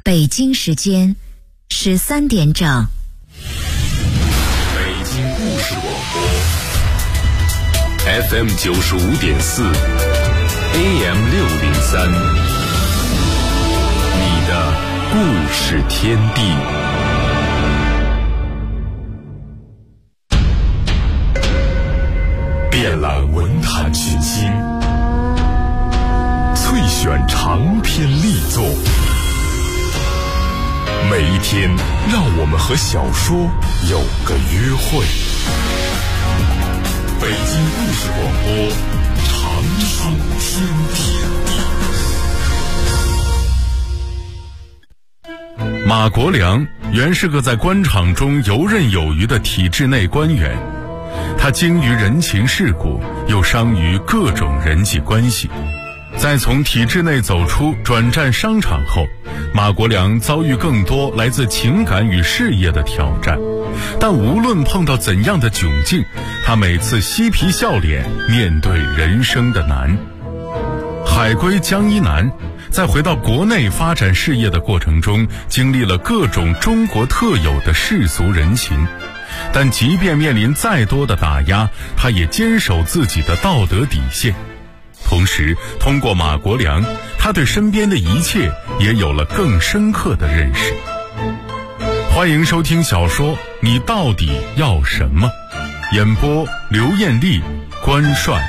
北京时间13点整。 北京故事广播 FM 95.4 AM 603，你的故事天地。遍览文坛群星，萃选长篇力作。每一天，让我们和小说有个约会。北京故事广播，长寿天地。马国良原是个在官场中游刃有余的体制内官员，他精于人情世故，又商于各种人际关系。在从体制内走出转战商场后，马国良遭遇更多来自情感与事业的挑战，但无论碰到怎样的窘境，他每次嬉皮笑脸面对人生的难。海归江一南在回到国内发展事业的过程中，经历了各种中国特有的世俗人情，但即便面临再多的打压，他也坚守自己的道德底线。同时，通过马国良，他对身边的一切也有了更深刻的认识。欢迎收听小说《你到底要什么》，演播刘艳丽、关帅。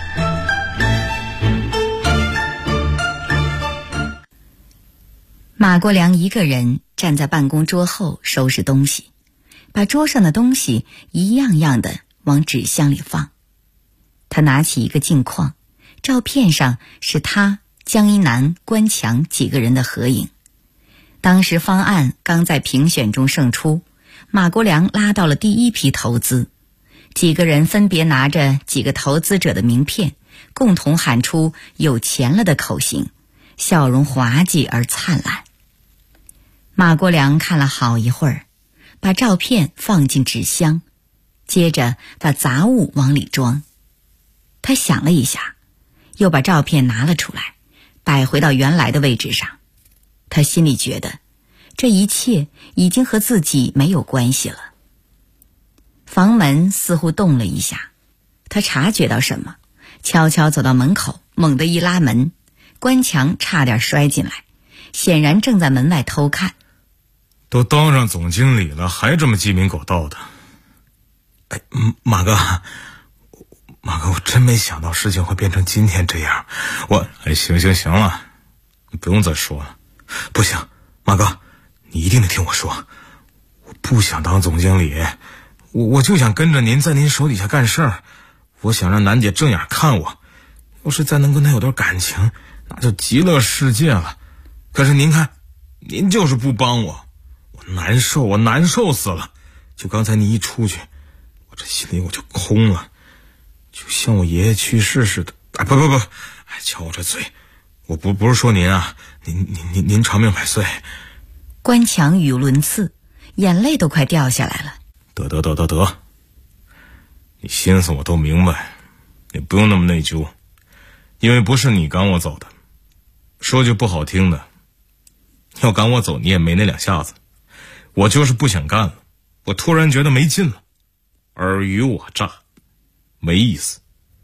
马国良一个人站在办公桌后收拾东西，把桌上的东西一样样的往纸箱里放。他拿起一个镜框，照片上是他、江一南、关强几个人的合影。当时方案刚在评选中胜出，马国良拉到了第一批投资，几个人分别拿着几个投资者的名片，共同喊出有钱了的口型，笑容滑稽而灿烂。马国良看了好一会儿，把照片放进纸箱，接着把杂物往里装。他想了一下，又把照片拿了出来，摆回到原来的位置上。他心里觉得这一切已经和自己没有关系了。房门似乎动了一下，他察觉到什么，悄悄走到门口，猛地一拉门，关强差点摔进来，显然正在门外偷看。 都当上总经理了，还这么鸡鸣狗盗的。哎，马哥，我真没想到事情会变成今天这样。行了，你不用再说了。不行，马哥，你一定得听我说。我不想当总经理，我就想跟着您在您手底下干事儿。我想让楠姐正眼看我，要是再能跟她有点感情，那就极乐世界了。可是您看，您就是不帮我，我难受死了。就刚才你一出去，我这心里我就空了，就像我爷爷去世似的。不，瞧我这嘴，我不是说您啊，您长命百岁。 关强语无伦次，眼泪都快掉下来了。 得，你心思我都明白，你不用那么内疚，因为不是你赶我走的。说句不好听的，要赶我走你也没那两下子，我就是不想干了，我突然觉得没劲了，尔虞我诈，没意思。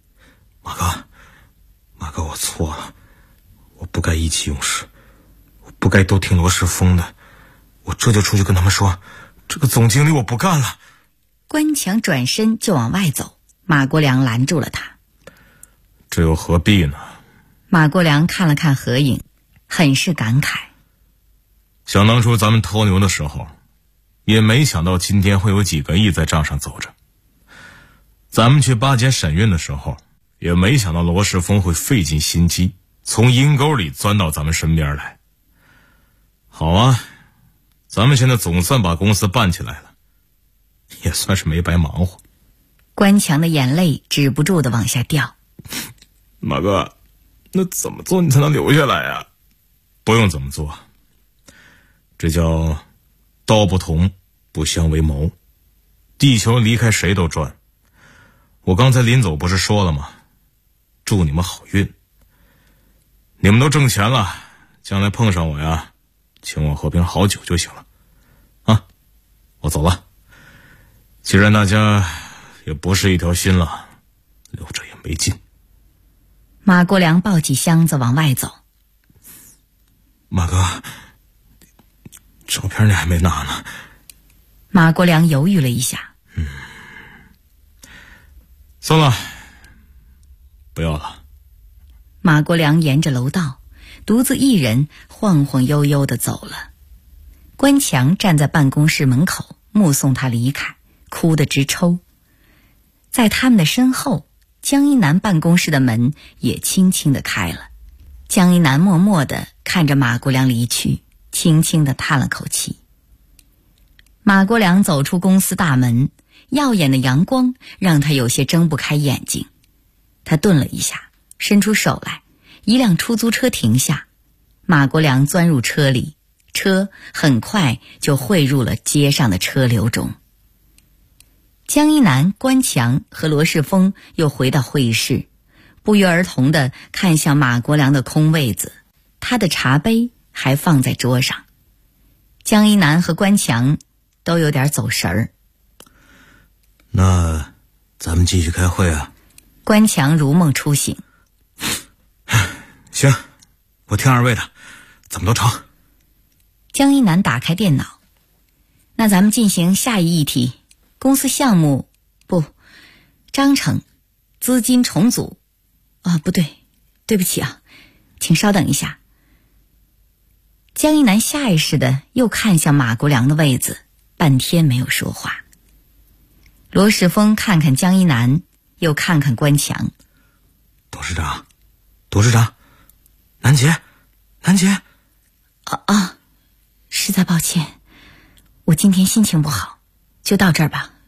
马哥，我错了，我不该意气用事，我不该都听罗世峰的，我这就出去跟他们说，这个总经理我不干了。 关强转身就往外走，马国良拦住了他。 这又何必呢？ 马国良看了看合影，很是感慨。 想当初咱们偷牛的时候，也没想到今天会有几个亿在账上走着。咱们去巴结沈运的时候，也没想到罗世峰会费尽心机从阴沟里钻到咱们身边来。好啊，咱们现在总算把公司办起来了，也算是没白忙活。 关强的眼泪止不住的往下掉。 马哥，那怎么做你才能留下来啊？不用怎么做，这叫道不同不相为谋。地球离开谁都转。我刚才临走不是说了吗？祝你们好运。你们都挣钱了，将来碰上我呀， 请我喝瓶好酒就行了。啊，我走了。既然大家也不是一条心了，留着也没劲。 马国良抱起箱子往外走。 马哥，照片你还没拿呢。 马国良犹豫了一下。 算了，不要了。 马国良沿着楼道独自一人晃晃悠悠地走了。关强站在办公室门口目送他离开，哭得直抽。在他们的身后，江一南办公室的门也轻轻地开了。江一南默默地看着马国良离去，轻轻地叹了口气。马国良走出公司大门，耀眼的阳光让他有些睁不开眼睛。他顿了一下，伸出手来，一辆出租车停下。马国良钻入车里，车很快就汇入了街上的车流中。江一南、关强和罗世峰又回到会议室，不约而同地看向马国良的空位子，他的茶杯还放在桌上。江一南和关强都有点走神儿。 那咱们继续开会啊。 关强如梦初醒。 行，我听二位的，怎么都成。 江一南打开电脑。那咱们进行下一议题，公司项目章程资金重组。不对，对不起啊，请稍等一下。江一南下意识的又看向马国良的位子，半天没有说话。罗世峰看看江一南，又看看关强。 董事长，南杰。 实在抱歉，我今天心情不好，就到这儿吧。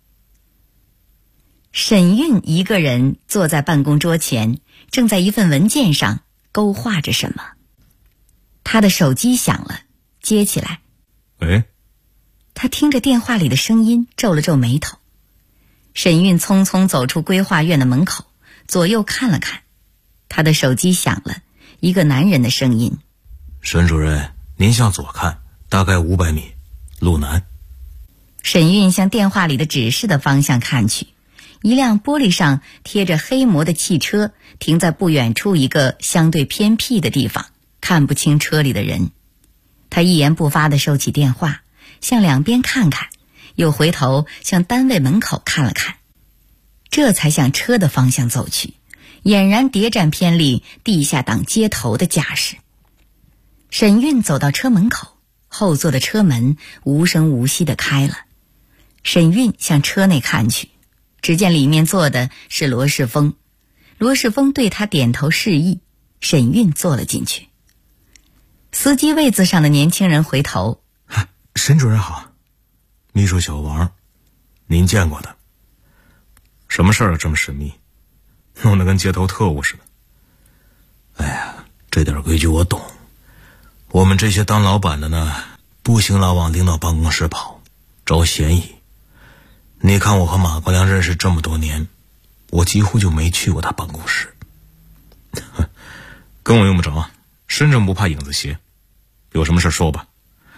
沈韵一个人坐在办公桌前，正在一份文件上勾画着什么。他的手机响了，接起来。 喂。 他听着电话里的声音，皱了皱眉头。沈韵匆匆走出规划院的门口，左右看了看。他的手机响了，一个男人的声音。 沈主任，您向左看，大概500米，路南。 沈韵向电话里的指示的方向看去，一辆玻璃上贴着黑膜的汽车停在不远处一个相对偏僻的地方，看不清车里的人。他一言不发地收起电话，向两边看看，又回头向单位门口看了看，这才向车的方向走去，俨然谍战片里地下党接头的架势。沈韵走到车门口，后座的车门无声无息地开了。沈韵向车内看去，只见里面坐的是罗世峰。罗世峰对他点头示意，沈韵坐了进去。司机位子上的年轻人回头。 沈主任好，秘书小王，您见过的。 什么事儿啊，这么神秘，弄得跟街头特务似的。 哎呀，这点规矩我懂。我们这些当老板的呢，不行老往领导办公室跑，招嫌疑。你看我和马国良认识这么多年，我几乎就没去过他办公室。 跟我用不着，身正不怕影子斜。有什么事说吧。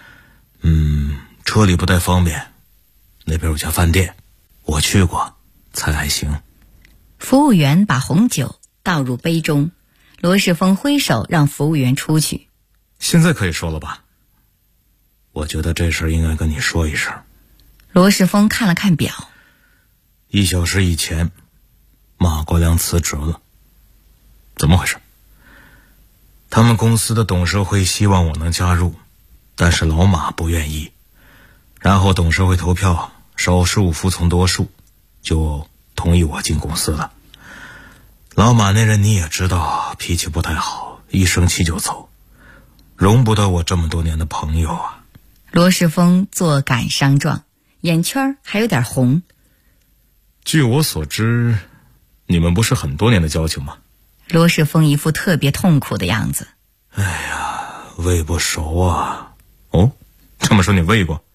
车里不太方便，那边有家饭店，我去过，菜还行。 服务员把红酒倒入杯中，罗世峰挥手让服务员出去。 现在可以说了吧？ 我觉得这事儿应该跟你说一声。 罗世峰看了看表 ，1小时以前，马国良辞职了。 怎么回事？ 他们公司的董事会希望我能加入，但是老马不愿意。然后董事会投票，少数服从多数，就同意我进公司了。老马那人你也知道，脾气不太好，一生气就走，容不得我这么多年的朋友啊。 罗世峰做感伤状，眼圈还有点红。 据我所知，你们不是很多年的交情吗？ 罗世峰一副特别痛苦的样子。 哎呀，胃不熟啊。 哦，这么说你胃过？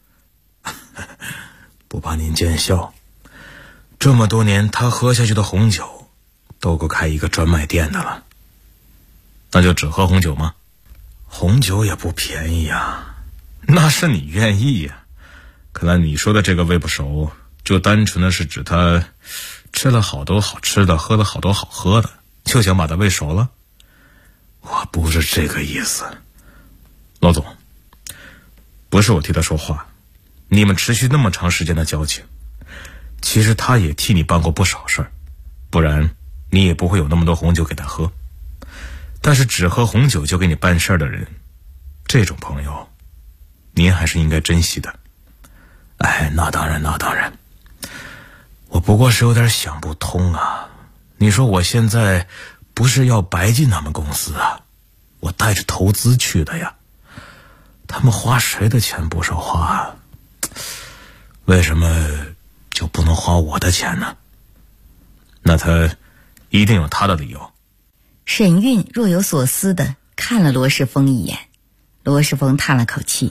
不怕您见笑，这么多年他喝下去的红酒都够开一个专卖店的了。 那就只喝红酒吗？ 红酒也不便宜呀。 那是你愿意呀。看来你说的这个胃不熟，就单纯的是指他吃了好多好吃的，喝了好多好喝的，就想把他喂熟了。 我不是这个意思。 老总，不是我替他说话，你们持续那么长时间的交情，其实他也替你办过不少事儿，不然你也不会有那么多红酒给他喝。但是只喝红酒就给你办事儿的人，这种朋友您还是应该珍惜的。 哎，那当然，我不过是有点想不通啊。你说我现在不是要白进他们公司啊，我带着投资去的呀。他们花谁的钱不是花啊？为什么就不能花我的钱呢？ 那他一定有他的理由。 沈韵若有所思地看了罗世峰一眼，罗世峰叹了口气。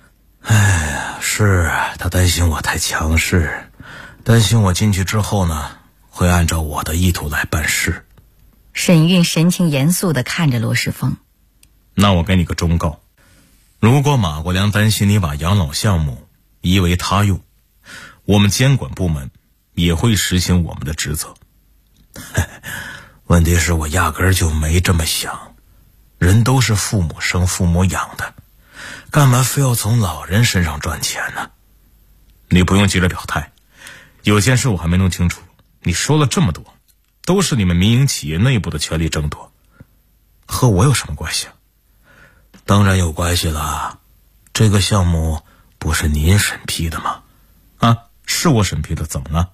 是他担心我太强势，担心我进去之后呢，会按照我的意图来办事。 沈韵神情严肃地看着罗世峰。 那我给你个忠告，如果马国良担心你把养老项目移为他用，我们监管部门也会实行我们的职责。 问题是我压根儿就没这么想，人都是父母生父母养的，干嘛非要从老人身上赚钱呢？ 你不用急着表态，有件事我还没弄清楚，你说了这么多，都是你们民营企业内部的权力争夺，和我有什么关系啊？ 当然有关系了，这个项目不是您审批的吗？ 啊，是我审批的，怎么了？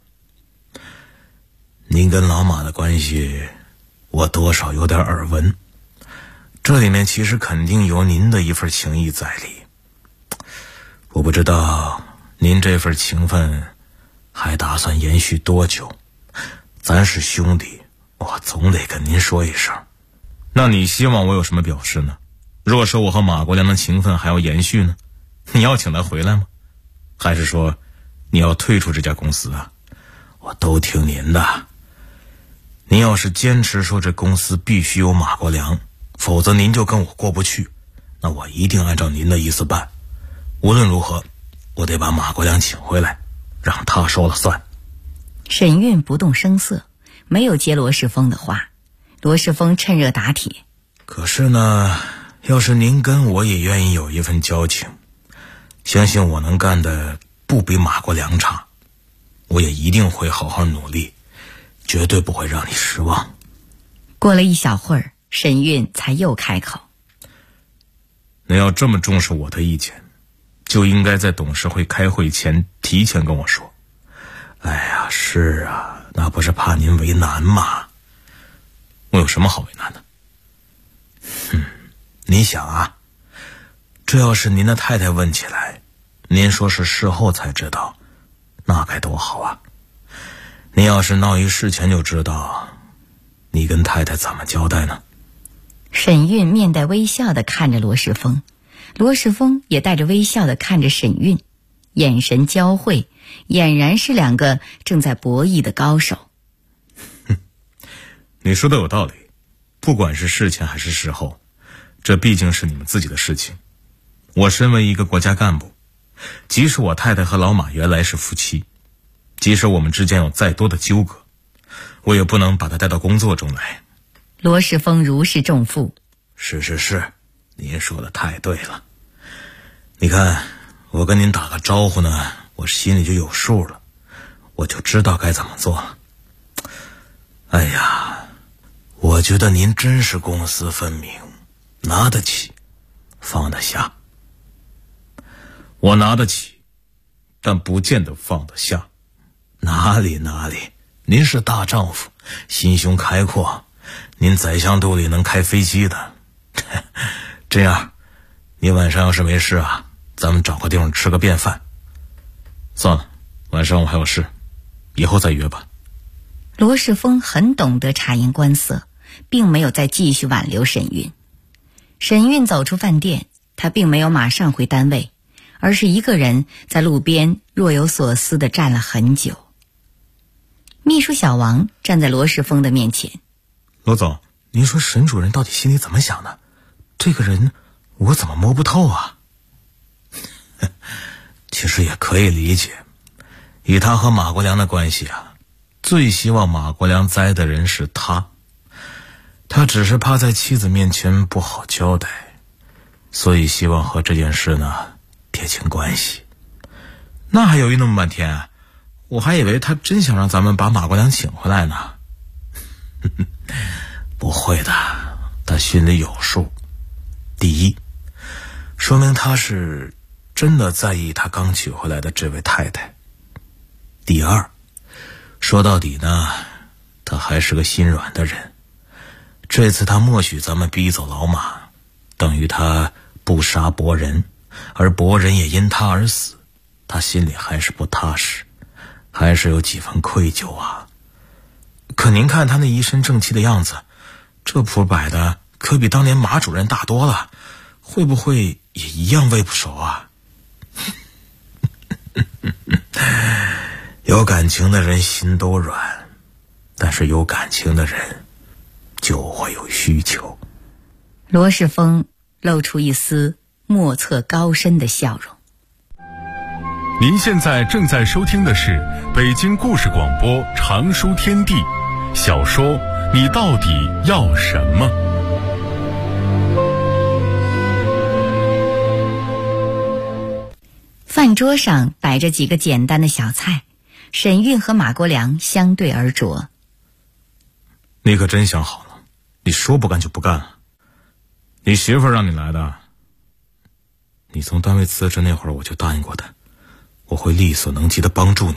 您跟老马的关系我多少有点耳闻，这里面其实肯定有您的一份情谊在里。我不知道您这份情分还打算延续多久，咱是兄弟，我总得跟您说一声。 那你希望我有什么表示呢？若说我和马国良的情分还要延续呢，你要请他回来吗？还是说你要退出这家公司啊？ 我都听您的。您要是坚持说这公司必须有马国良，否则您就跟我过不去，那我一定按照您的意思办。无论如何，我得把马国良请回来，让他说了算。 沈韵不动声色，没有接罗世峰的话。罗世峰趁热打铁。 可是呢，要是您跟我也愿意有一份交情，相信我能干的不比马国良差，我也一定会好好努力，绝对不会让你失望。 过了一小会儿，沈韵才又开口。 你要这么重视我的意见，就应该在董事会开会前提前跟我说。 哎呀，是啊，那不是怕您为难吗？ 我有什么好为难的？ 你想啊，这要是您的太太问起来，您说是事后才知道，那该多好啊。您要是闹一事前就知道，你跟太太怎么交代呢？ 沈韵面带微笑地看着罗世峰，罗世峰也带着微笑地看着沈韵，眼神交汇，俨然是两个正在博弈的高手。 你说的有道理，不管是事前还是事后，这毕竟是你们自己的事情。我身为一个国家干部，即使我太太和老马原来是夫妻，即使我们之间有再多的纠葛，我也不能把她带到工作中来。 罗世峰如释重负。 是，您说的太对了。你看，我跟您打个招呼呢，我心里就有数了，我就知道该怎么做了。哎呀，我觉得您真是公私分明，拿得起，放得下。 我拿得起，但不见得放得下。 哪里，您是大丈夫，心胸开阔，您宰相肚里能开飞机的。这样，你晚上要是没事啊，咱们找个地方吃个便饭。 算了，晚上我还有事，以后再约吧。 罗世峰很懂得察言观色，并没有再继续挽留沈韵。沈韵走出饭店，他并没有马上回单位，而是一个人在路边若有所思地站了很久。秘书小王站在罗世峰的面前。 罗总， 您说沈主任到底心里怎么想的？这个人我怎么摸不透啊？其实也可以理解，以他和马国良的关系啊，最希望马国良栽的人是他。他只是怕在妻子面前不好交代，所以希望和这件事呢撇清关系。那还犹豫那么半天啊，我还以为他真想让咱们把马国良请回来呢。不会的，他心里有数。第一，说明他是真的在意他刚娶回来的这位太太。第二，说到底呢，他还是个心软的人。这次他默许咱们逼走老马，等于他不杀伯仁，而伯仁也因他而死，他心里还是不踏实，还是有几分愧疚啊。可您看他那一身正气的样子，这谱摆的可比当年马主任大多了，会不会也一样胃不熟啊？有感情的人心都软，但是有感情的人就会有需求。 罗世峰露出一丝莫测高深的笑容。 您现在正在收听的是北京故事广播长书天地小说《你到底要什么》。 饭桌上摆着几个简单的小菜，沈韵和马国良相对而坐。 你可真想好了，你说不干就不干了。你媳妇儿让你来的，你从单位辞职那会儿我就答应过她，我会力所能及的帮助你。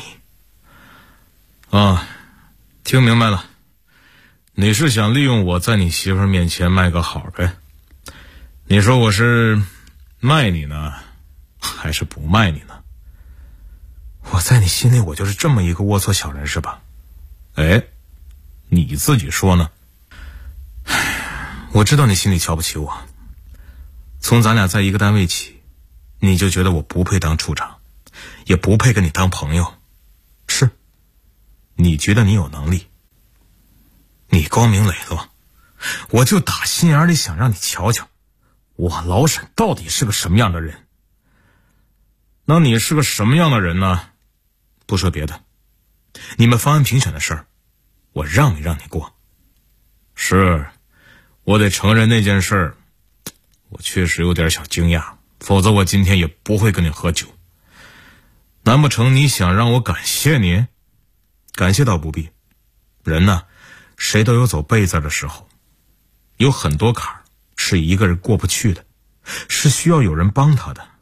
啊，听明白了，你是想利用我在你媳妇儿面前卖个好呗？你说我是卖你呢，还是不卖你呢？我在你心里我就是这么一个龌龊小人是吧？哎，你自己说呢？我知道你心里瞧不起我，从咱俩在一个单位起，你就觉得我不配当处长，也不配跟你当朋友。是，你觉得你有能力，你光明磊落，我就打心眼里想让你瞧瞧我老沈到底是个什么样的人。那你是个什么样的人呢？不说别的，你们方案评选的事儿，我让没让你过？是，我得承认那件事儿，我确实有点小惊讶，否则我今天也不会跟你喝酒。难不成你想让我感谢你？感谢倒不必，人呢，谁都有走背字的时候，有很多坎儿是一个人过不去的，是需要有人帮他的。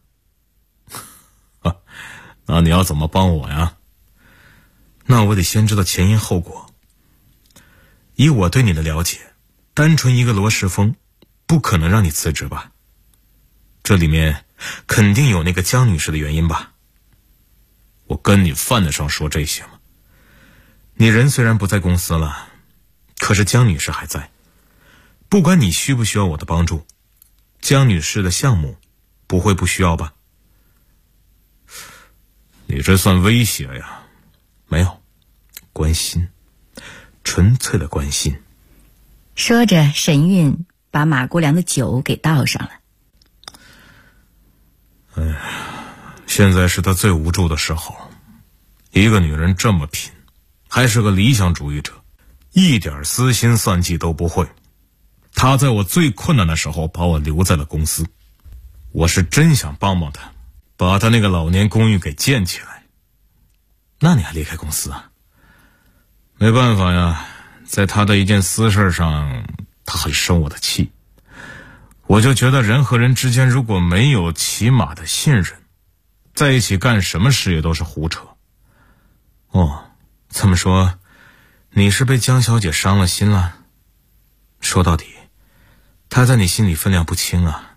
那你要怎么帮我呀？那我得先知道前因后果。以我对你的了解，单纯一个罗世峰不可能让你辞职吧？这里面肯定有那个江女士的原因吧？我跟你犯得上说这些吗？你人虽然不在公司了，可是江女士还在。不管你需不需要我的帮助，江女士的项目不会不需要吧？你这算威胁呀？没有，关心，纯粹的关心。 说着，沈韵把马国良的酒给倒上了。 哎呀，现在是他最无助的时候，一个女人这么拼，还是个理想主义者，一点私心算计都不会。她在我最困难的时候把我留在了公司，我是真想帮帮她，把她那个老年公寓给建起来。那你还离开公司啊？没办法呀，在她的一件私事上，她很生我的气。我就觉得人和人之间如果没有起码的信任，在一起干什么事也都是胡扯。哦，这么说，你是被江小姐伤了心了？说到底，她在你心里分量不轻啊。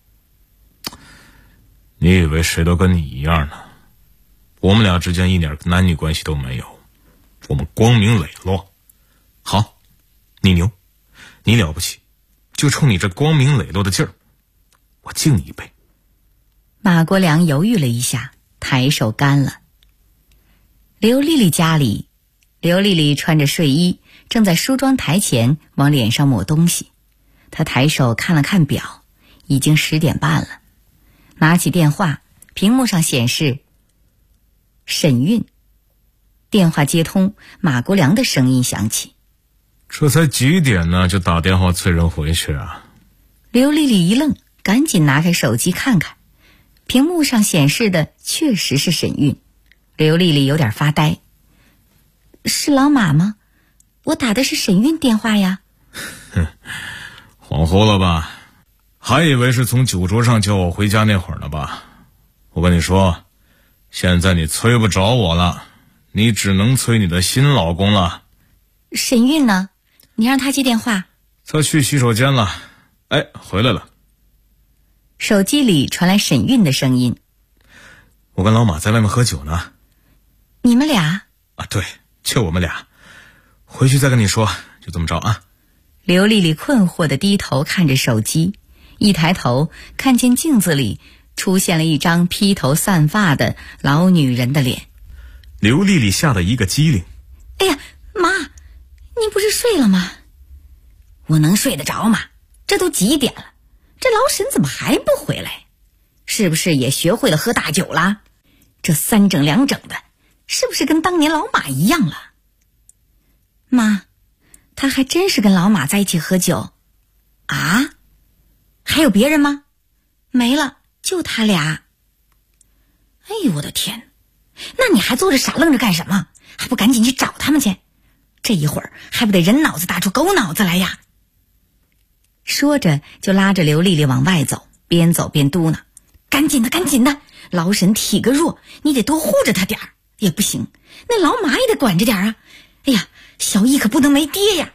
你以为谁都跟你一样呢？我们俩之间一点男女关系都没有，我们光明磊落。好，你牛，你了不起，就冲你这光明磊落的劲儿，我敬你一杯。 马国良犹豫了一下，抬手干了。刘丽丽家里，刘丽丽穿着睡衣，正在梳妆台前往脸上抹东西。她抬手看了看表， 已经10点半了。拿起电话，屏幕上显示沈韵。电话接通，马国良的声音响起： 这才几点呢，就打电话催人回去啊？ 刘丽丽一愣，赶紧拿开手机看看，屏幕上显示的确实是沈韵。刘丽丽有点发呆：是老马吗？我打的是沈韵电话呀。 恍惚了吧？还以为是从酒桌上叫我回家那会儿呢吧？我跟你说，现在你催不着我了，你只能催你的新老公了。 沈韵呢？你让他接电话。 他去洗手间了。哎，回来了。 手机里传来沈韵的声音： 我跟老马在外面喝酒呢。 你们俩？ 啊，对，就我们俩。回去再跟你说，就这么着啊。 刘丽丽困惑地低头看着手机，一抬头看见镜子里出现了一张披头散发的老女人的脸。 刘丽丽吓得一个机灵： 哎呀，妈，你不是睡了吗？我能睡得着吗？这都几点了，这老沈怎么还不回来？是不是也学会了喝大酒了？这3整2整的，是不是跟当年老马一样了？妈，他还真是跟老马在一起喝酒啊？还有别人吗？没了，就他俩。哎呦我的天，那你还坐着傻愣着干什么？还不赶紧去找他们去？这一会儿还不得人脑子打出狗脑子来呀？说着就拉着刘丽丽往外走，边走边嘟囔：赶紧的赶紧的，老沈体格弱，你得多护着他点儿。也不行，那老马也得管着点啊。哎呀，小易可不能没爹呀。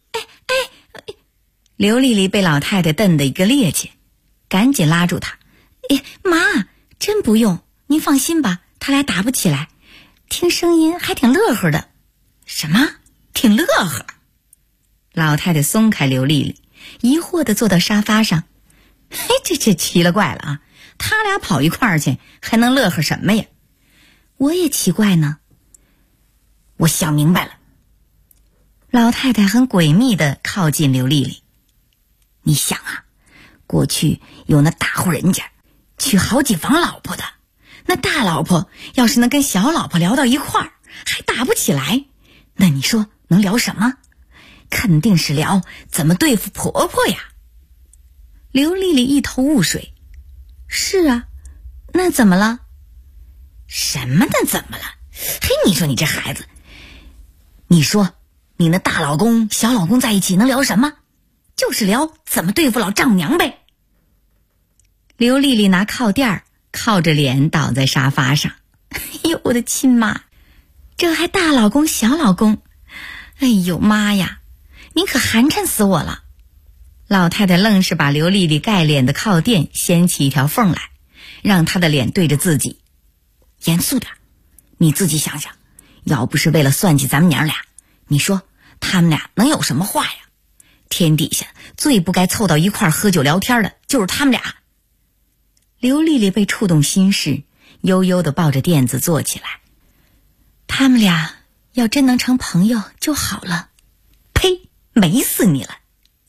刘丽丽被老太太瞪得一个趔趄，赶紧拉住她：哎，妈，真不用，您放心吧，他俩打不起来，听声音还挺乐呵的。什么？挺乐呵？老太太松开刘丽丽，疑惑地坐到沙发上。嘿，这奇了怪了啊，他俩跑一块儿去，还能乐呵什么呀？我也奇怪呢。我想明白了。老太太很诡秘地靠近刘丽丽：你想啊，过去有那大户人家娶好几房老婆的，那大老婆要是能跟小老婆聊到一块儿，还打不起来，那你说能聊什么？肯定是聊怎么对付婆婆呀。刘丽丽一头雾水：是啊，那怎么了？什么那怎么了？嘿，你说你这孩子，你说你那大老公小老公在一起能聊什么？就是聊怎么对付老丈母娘呗。刘丽丽拿靠垫靠着脸倒在沙发上。哎呦我的亲妈，这还大老公小老公，哎呦妈呀，你可寒碜死我了。老太太愣是把刘丽丽盖脸的靠垫掀起一条缝来，让她的脸对着自己。严肃点，你自己想想，要不是为了算计咱们娘俩，你说他们俩能有什么话呀？天底下最不该凑到一块儿喝酒聊天的就是他们俩。刘丽丽被触动心事，悠悠地抱着垫子坐起来。他们俩要真能成朋友就好了。呸，美死你了。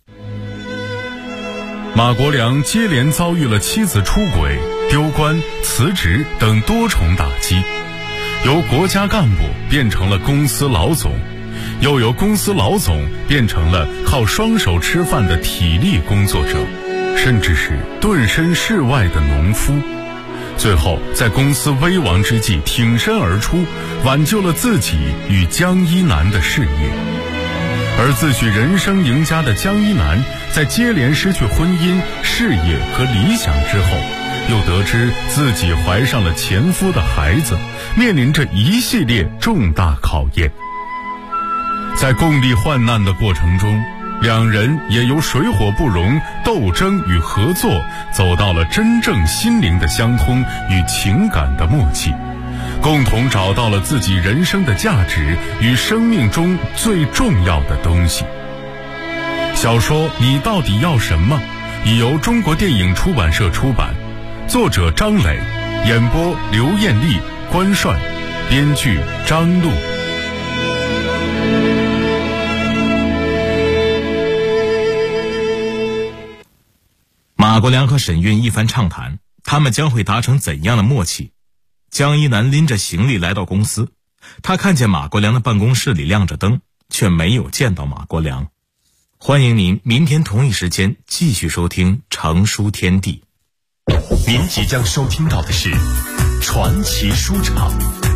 马国良接连遭遇了妻子出轨、丢官、辞职等多重打击，由国家干部变成了公司老总，又由公司老总变成了靠双手吃饭的体力工作者，甚至是顿身事外的农夫。最后在公司危亡之际挺身而出，挽救了自己与江一南的事业。而自诩人生赢家的江一南，在接连失去婚姻、事业和理想之后，又得知自己怀上了前夫的孩子，面临着一系列重大考验。在共历患难的过程中，两人也由水火不容、斗争与合作，走到了真正心灵的相通与情感的默契，共同找到了自己人生的价值与生命中最重要的东西。小说《你到底要什么》已由中国电影出版社出版，作者张磊，演播刘艳丽、关帅，编剧张璐。 马马国良和沈运一番畅谈，他们将会达成怎样的默契？江一南拎着行李来到公司，他看见马国良的办公室里亮着灯，却没有见到马国良。欢迎您明天同一时间继续收听成书天地。 您即将收听到的是传奇书场。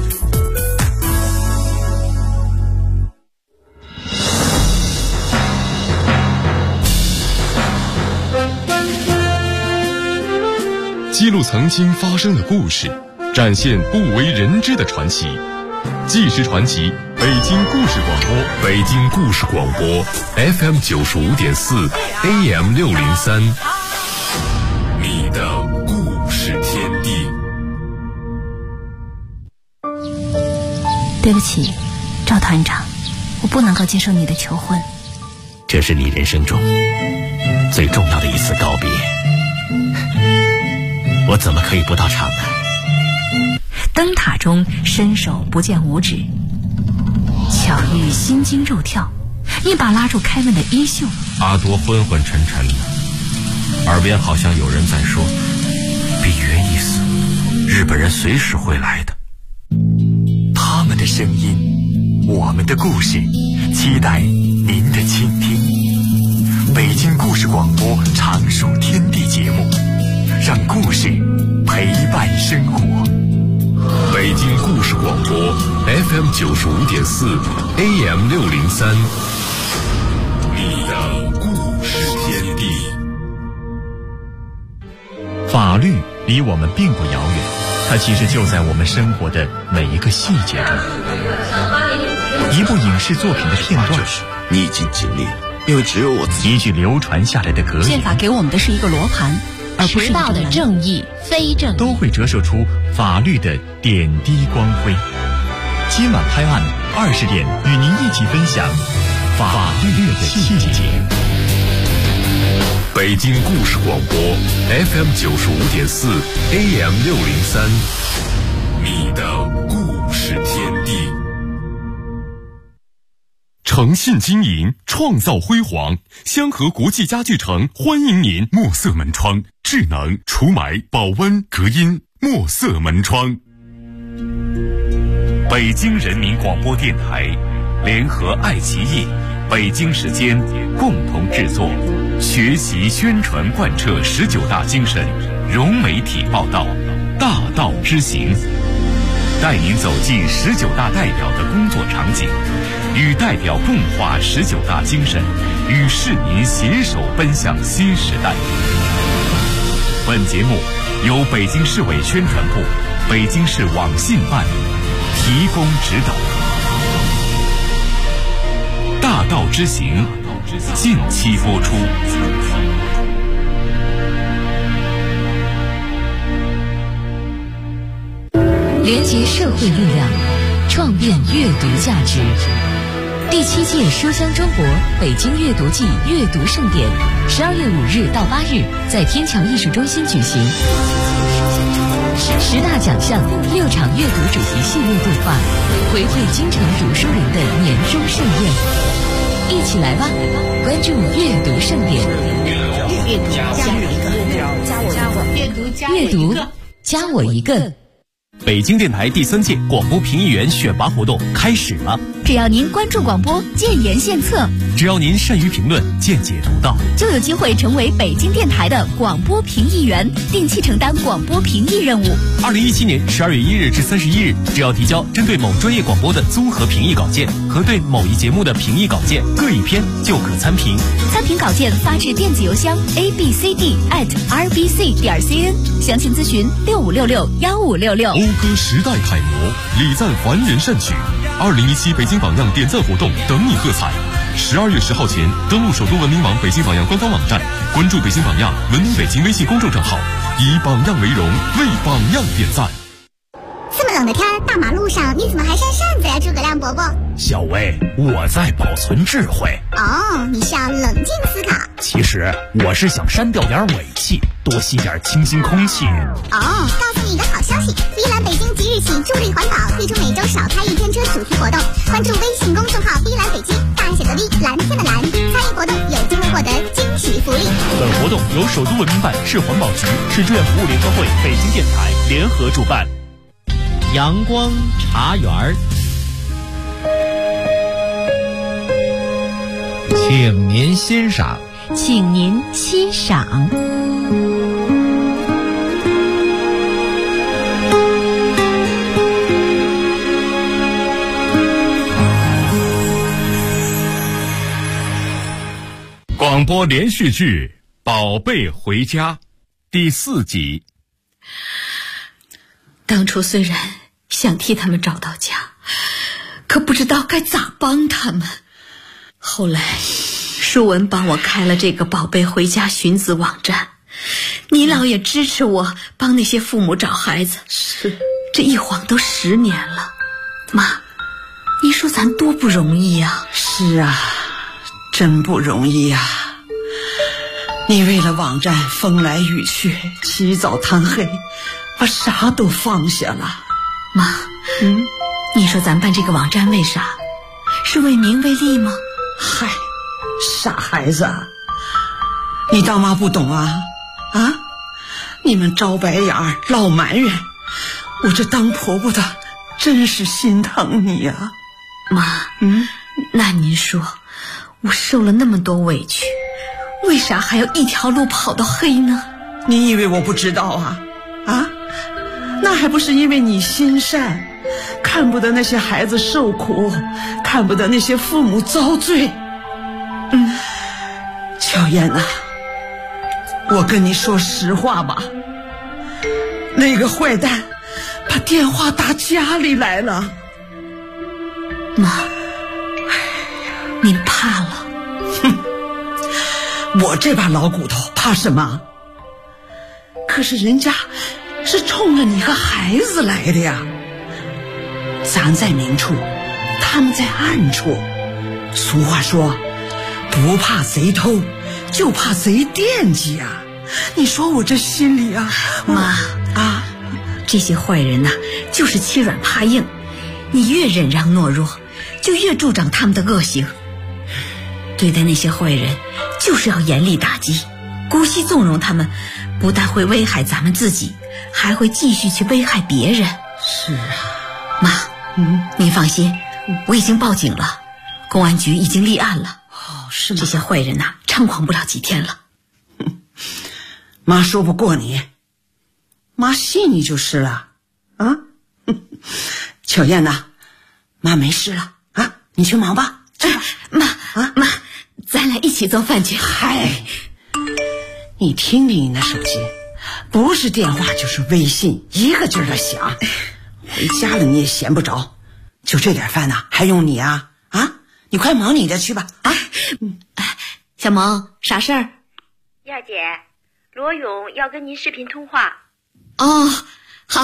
记录曾经发生的故事，展现不为人知的传奇。纪实传奇，北京故事广播， 北京故事广播 FM 95.4 AM 603，你的故事天地。 对不起，赵团长，我不能够接受你的求婚。 这是你人生中最重要的一次告别，我怎么可以不到场呢？ 灯塔中伸手不见五指，巧遇心惊肉跳，一把拉住开门的衣袖。 阿多昏昏沉沉的，耳边好像有人在说：比约一死，日本人随时会来的。 他们的声音，我们的故事，期待您的倾听。北京故事广播常数天地节目，让故事陪伴生活。 北京故事广播 FM 95.4 AM 603，你的故事天地。 法律离我们并不遥远，它其实就在我们生活的每一个细节中。一部影视作品的片段， 你已经尽力了，因为只有我自己。 一句流传下来的格言， 宪法给我们的是一个罗盘，而不是迟到的正义、非正义， 都会折射出法律的点滴光辉。今晚拍案20点，与您一起分享法律的细节。 北京故事广播 FM 95.4 AM 603，你的故事天地。 诚信经营，创造辉煌。香河国际家具城欢迎您。墨色门窗，智能除霾、保温、隔音。墨色门窗。 北京人民广播电台联合爱奇艺、北京时间共同制作，学习宣传贯彻19大精神，融媒体报道，大道之行，带您走进19大代表的工作场景，与代表共话19大精神，与市民携手奔向新时代。本节目由北京市委宣传部、北京市网信办提供指导。大道之行，近期播出。 连结社会力量，创变阅读价值。第7届书香中国北京阅读季阅读盛典12月5日到8日在天桥艺术中心举行，10大奖项，6场阅读主题系列对话，回馈京城读书人的年终盛宴。一起来吧，关注阅读盛典。阅读加我一个。 北京电台第3届广播评议员选拔活动开始了。 只要您关注广播，建言献策， 只要您善于评论，见解独到， 就有机会成为北京电台的广播评议员，定期承担广播评议任务。 2017年12月1日至31日，只要提交针对某专业广播的综合评议稿件和对某一节目的评议稿件各一篇，就可参评。 参评稿件发至电子邮箱 abcd@rbc.cn， 详情咨询65661566。 讴歌时代楷模，礼赞凡人善举。2017北京榜样点赞活动等你喝彩。12月10号前登录首都文明网北京榜样官方网站，关注北京榜样文明北京微信公众账号，以榜样为荣，为榜样点赞。 这么冷的天，大马路上你怎么还扇扇子呀，诸葛亮伯伯？ 小薇，我在保存智慧。 哦，你是要冷静思考。 其实我是想删掉点尾气，多吸点清新空气。 哦，告诉你一个好消息，碧蓝北京即日起助力环保，推出每周少开1天车主题活动。关注微信公众号碧蓝北京，大写的 V， 蓝天的蓝，参与活动有机会获得精喜福利。 本活动由首都文明办、市环保局、市志愿服务联合会、北京电台联合主办。 阳光茶园儿，请您欣赏。 请您欣赏。 广播连续剧《宝贝回家》第4集。 当初虽然想替他们找到家，可不知道该咋帮他们。后来舒文帮我开了这个宝贝回家寻子网站，你姥也支持我帮那些父母找孩子。 是， 这一晃都10年了。妈，你说咱多不容易呀。 是啊，真不容易呀。你为了网站风来雨去，起早贪黑，把啥都放下了。 妈，你说咱办这个网站为啥？是为名为利吗？ 嗨，傻孩子，你当妈不懂啊？啊，你们招白眼儿老埋怨，我这当婆婆的真是心疼你呀。 妈，那您说我受了那么多委屈，为啥还要一条路跑到黑呢？ 你以为我不知道啊？啊，那还不是因为你心善，看不得那些孩子受苦，看不得那些父母遭罪。巧燕呐，我跟你说实话吧，那个坏蛋把电话打家里来了。 妈，您怕了？ 我这把老骨头怕什么？可是人家是冲着你和孩子来的呀。咱在明处，他们在暗处。俗话说，不怕贼偷，就怕贼惦记啊。你说我这心里啊， 妈啊，这些坏人呐，就是欺软怕硬，你越忍让懦弱，就越助长他们的恶行。对待那些坏人，就是要严厉打击，姑息纵容他们，不但会危害咱们自己，还会继续去危害别人。 是啊， 妈，您放心，我已经报警了，公安局已经立案了。 哦，是吗？ 这些坏人呐，猖狂不了几天了。 妈说不过你，妈信你就是了啊。巧燕呐，妈没事了啊，你去忙吧。 妈，咱俩一起做饭去。 嗨，你听听你那手机，不是电话就是微信，一个劲儿的响。回家了你也闲不着，就这点饭呢，还用你啊？啊，你快忙你的去吧。啊， 小萌，啥事儿？ 燕姐，罗勇要跟您视频通话。 哦，好。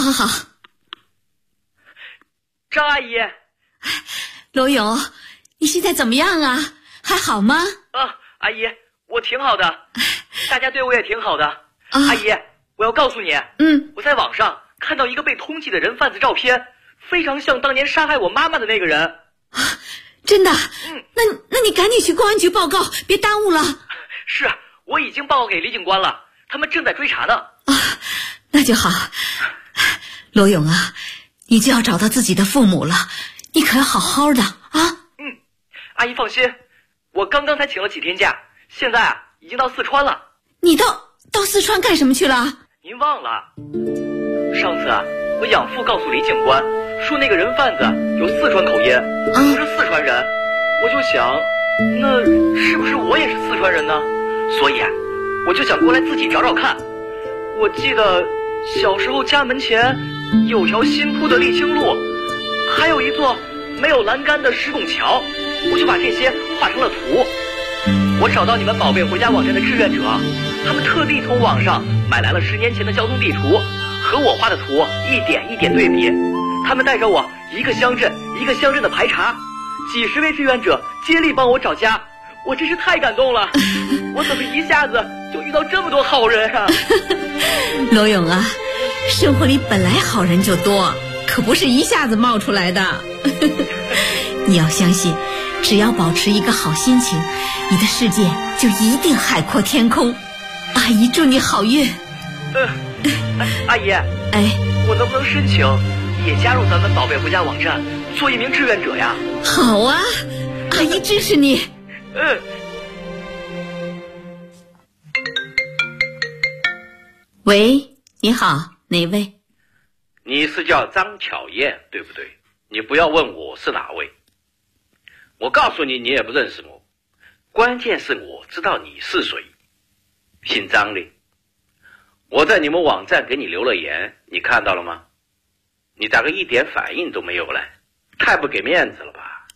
张阿姨， 罗勇，你现在怎么样啊？还好吗？ 阿姨，我挺好的，大家对我也挺好的。阿姨，我要告诉你，我在网上看到一个被通缉的人贩子照片，非常像当年杀害我妈妈的那个人。 真的？那你赶紧去公安局报告，别耽误了。 是，我已经报告给李警官了，他们正在追查呢。 那就好。罗勇啊，你就要找到自己的父母了，你可要好好的啊。 阿姨放心，我刚刚才请了几天假，现在已经到四川了。 你到四川干什么去了？ 您忘了，上次我养父告诉李警官说那个人贩子有四川口音，不是四川人，我就想，那是不是我也是四川人呢？所以我就想过来自己找找看。我记得小时候家门前有条新铺的沥青路，还有一座没有栏杆的石拱桥，我就把这些画成了图。我找到你们宝贝回家网站的志愿者，他们特地从网上买来了10年前的交通地图，和我画的图一点一点对比。他们带着我一个乡镇一个乡镇的排查，几十位志愿者接力帮我找家，我真是太感动了。我怎么一下子就遇到这么多好人啊？ 罗勇啊，生活里本来好人就多，可不是一下子冒出来的。你要相信， 只要保持一个好心情，你的世界就一定海阔天空。阿姨祝你好运。 阿姨，我能不能申请也加入咱们宝贝回家网站，做一名志愿者呀？ 好啊，阿姨支持你。喂，你好，哪位？ 你是叫张巧燕对不对？你不要问我是哪位，我告诉你，你也不认识我，关键是我知道你是谁，姓张的。我在你们网站给你留了言，你看到了吗？你咋个一点反应都没有嘞？太不给面子了吧？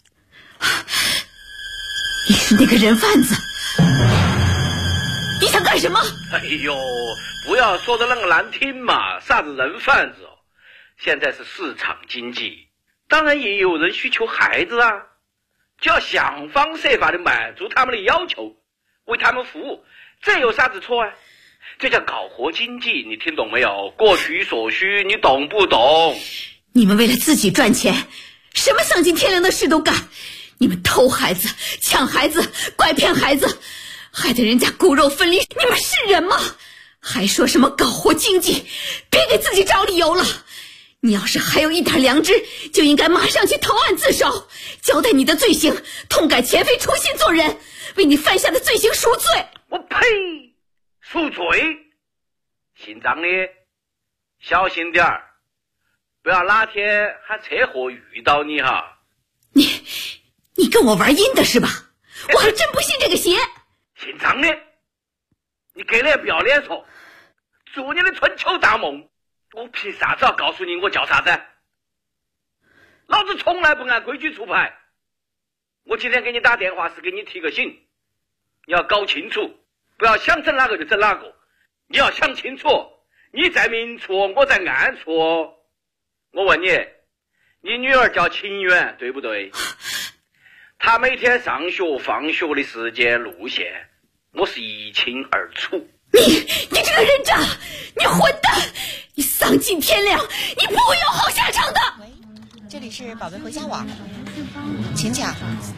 你是那个人贩子，你想干什么？ 哎呦，不要说的那么难听嘛，啥子人贩子哦？现在是市场经济，当然也有人需求孩子啊，就要想方设法的满足他们的要求，为他们服务，这有啥子错啊？这叫搞活经济，你听懂没有？各取所需，你懂不懂？ 你们为了自己赚钱，什么丧尽天良的事都干。你们偷孩子、抢孩子、拐骗孩子，害得人家骨肉分离，你们是人吗？还说什么搞活经济，别给自己找理由了。你要是还有一点良知，就应该马上去投案自首，交代你的罪行，痛改前非，重新做人，为你犯下的罪行赎罪。 我呸！赎罪？姓张的，小心点儿，不要哪天还车祸遇到你哈。 你跟我玩阴的是吧？我还真不信这个邪。 姓张的，你给脸不要脸说，祝你的春秋大梦。我凭啥子要告诉你我叫啥子？老子从来不按规矩出牌。我今天给你打电话是给你提个醒，你要搞清楚，不要想整哪个就整哪个。你要想清楚，你在明处，我在暗处。我问你，你女儿叫秦远对不对？她每天上学放学的时间路线，我是一清二楚。 你这个人渣，你混蛋，你丧尽天良，你不会有好下场的。 喂，这里是宝贝回家网，请讲。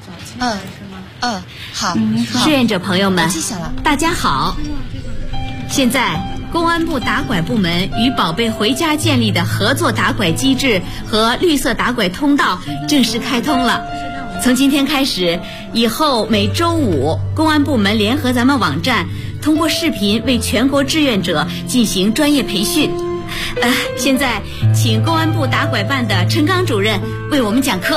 好。 志愿者朋友们， 记下了。 大家好。现在公安部打拐部门与宝贝回家建立的合作打拐机制和绿色打拐通道正式开通了。从今天开始，以后每周五公安部门联合咱们网站，通过视频为全国志愿者进行专业培训。现在请公安部打拐办的陈刚主任为我们讲课。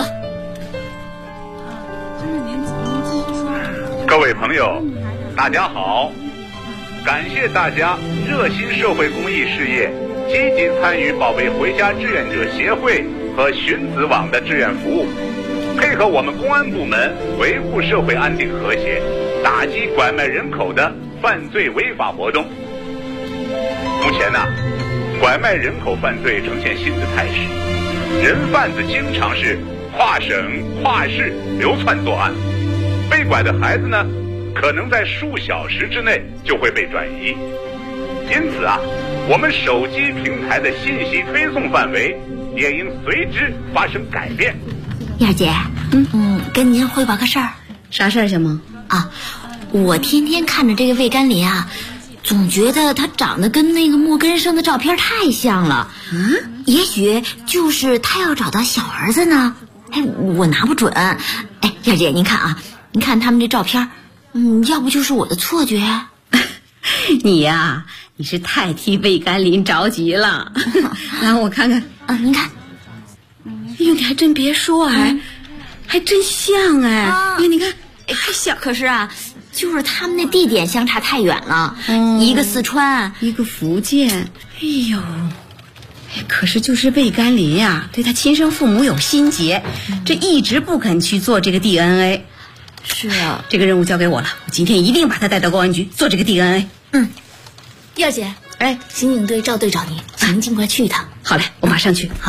各位朋友，大家好，感谢大家热心社会公益事业，积极参与宝贝回家志愿者协会和寻子网的志愿服务，配合我们公安部门维护社会安定和谐，打击拐卖人口的犯罪违法活动。目前拐卖人口犯罪呈现新的态势，人贩子经常是跨省跨市流窜作案，被拐的孩子呢，可能在数小时之内就会被转移。因此我们手机平台的信息推送范围也应随之发生改变。 燕儿姐，跟您汇报个事儿。 啥事儿，小萌？ 我天天看着这个魏甘霖总觉得他长得跟那个莫根生的照片太像了。也许就是他要找到小儿子呢。我拿不准。燕儿姐，您看您看他们这照片，要不就是我的错觉呀？ 你呀，你是太替魏甘霖着急了。来，我看看。 您看。 哟，你还真别说，还真像你看，还像。 可是就是他们那地点相差太远了，一个四川， 一个福建。哎呦，可是就是魏甘霖对他亲生父母有心结，这一直不肯去做这个 DNA。 是这个任务交给我了，我今天一定把他带到公安局做这个 DNA。 燕儿姐，刑警队赵队找您，请您尽快去一趟。 好嘞，我马上去。 好。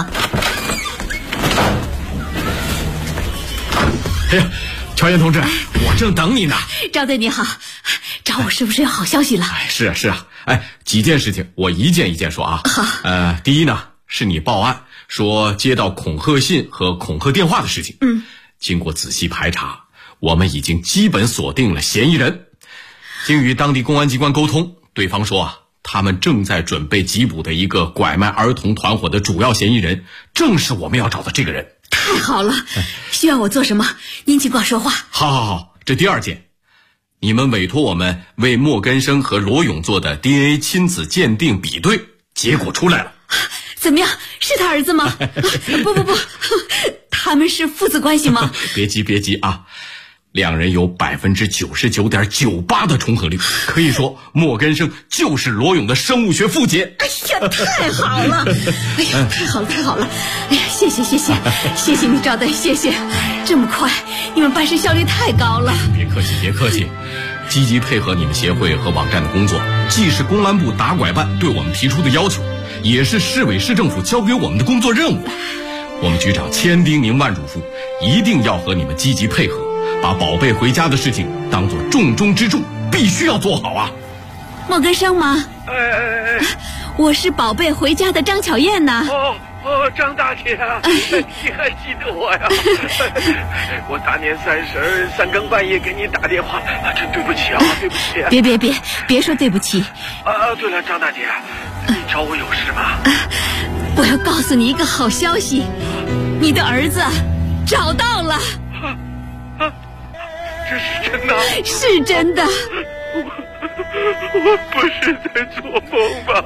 乔岩同志，我正等你呢。 赵队你好，找我是不是有好消息了？ 是几件事情，我一件一件说好。 第一呢，是你报案说接到恐吓信和恐吓电话的事情。经过仔细排查， 我们已经基本锁定了嫌疑人。经与当地公安机关沟通，对方说他们正在准备缉捕的一个拐卖儿童团伙的主要嫌疑人，正是我们要找的这个人。 太好了，需要我做什么？您尽管说话。 好，这第二件，你们委托我们为莫根生和罗勇做的 DNA 亲子鉴定比对，结果出来了。 怎么样？是他儿子吗？不，他们是父子关系吗？ 别急啊！两人有 99.98% 的重合率，可以说莫根生就是罗勇的生物学父亲。 哎呀，太好了！哎呀，太好了！哎呀，谢谢你招待，谢谢。这么快，你们办事效率太高了。 别客气，积极配合你们协会和网站的工作，既是公安部打拐办对我们提出的要求，也是市委市政府交给我们的工作任务。我们局长千叮咛万嘱咐，一定要和你们积极配合，把宝贝回家的事情当作重中之重，必须要做好啊！ 莫根生吗？我是宝贝回家的张巧燕呐。 张大姐啊，你还记得我呀？我大年30三更半夜给你打电话，真对不起啊，对不起。 别说对不起。 对了，张大姐，你找我有事吗？ 我要告诉你一个好消息，你的儿子找到了。 这是真的？ 是真的。 我不是在做梦吧？